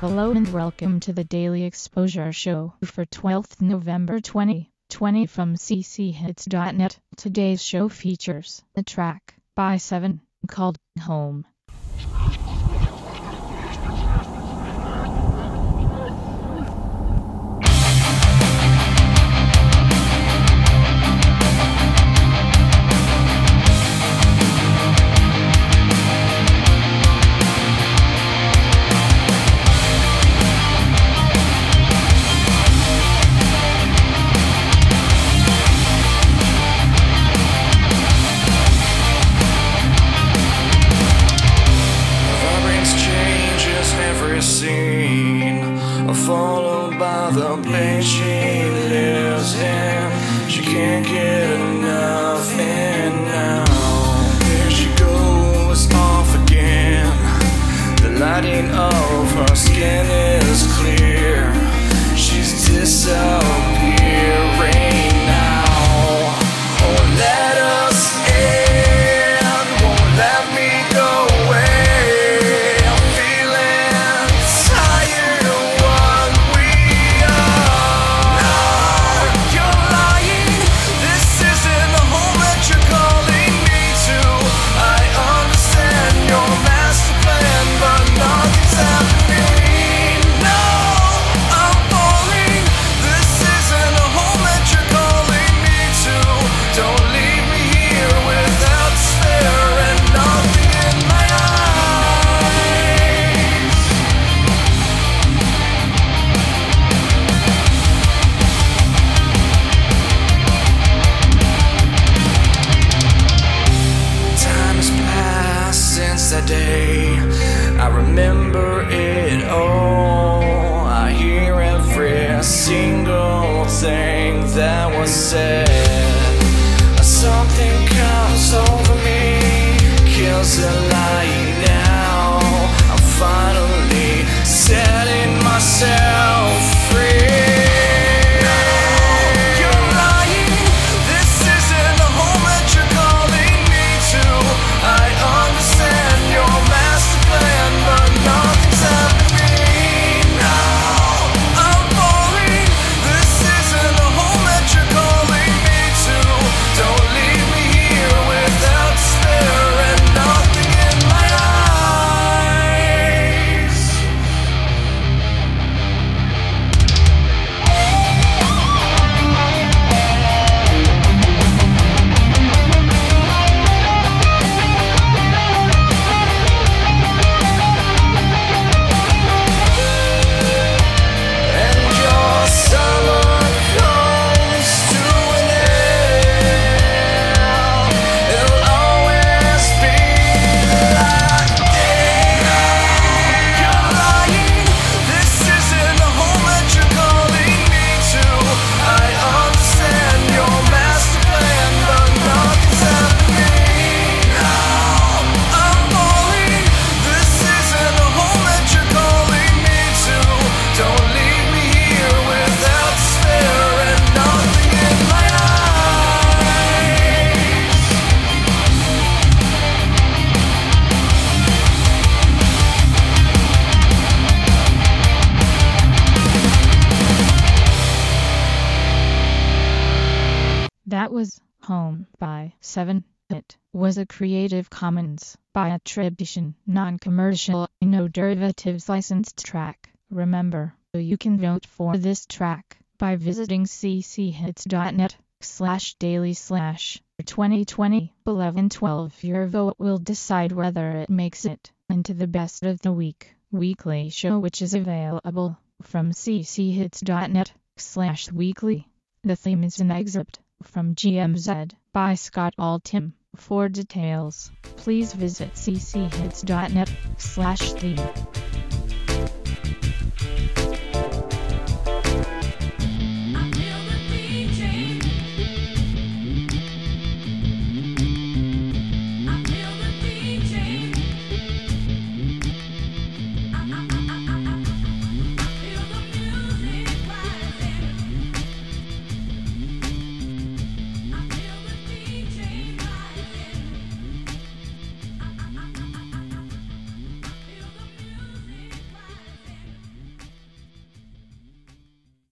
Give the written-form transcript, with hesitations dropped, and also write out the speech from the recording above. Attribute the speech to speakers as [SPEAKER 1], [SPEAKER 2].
[SPEAKER 1] Hello and welcome to the Daily Exposure Show for 12th November 2020 from cchits.net. Today's show features a track by Seven called Home.
[SPEAKER 2] Followed by the place she lives in. She can't get enough, and now here she goes off again. The lighting of her skin is clear. She's disappearing now. Oh, let us in, won't let me go away. I'm feeling tired of what we are. No, you're lying. This isn't the home that you're calling me to. I understand your master plan, but nothing's happening. No, I'm falling. This isn't the home that you're calling me to. Don't leave me here without despair and nothing in my eyes. Time has passed since that day. I remember it all. I hear every single thing that was said. Something comes over me, kills the light now. I'm finally setting myself free. You're lying. This isn't the home that you're calling me to. I understand your master plan, but nothing's happening now. I'm falling. This isn't the home that you're calling me to. Don't leave me here without despair and nothing in my eyes. And your summer comes to an end. It'll always be like this. You're lying. This isn't the home that you're calling me to. I understand your master plan, but nothing's happening now. I'm falling. This isn't the home that you're calling me to. Don't leave me here without despair and nothing in my eyes.
[SPEAKER 1] That was Home by Seven. It was a Creative Commons by attribution, non-commercial, no derivatives licensed track. Remember, you can vote for this track by visiting cchits.net/daily/2020 11/12. Your vote will decide whether it makes it into the best of the weekly show, which is available from cchits.net/weekly. The theme is an excerpt from GMZ by Scott Altham. For details, please visit cchits.net/theme.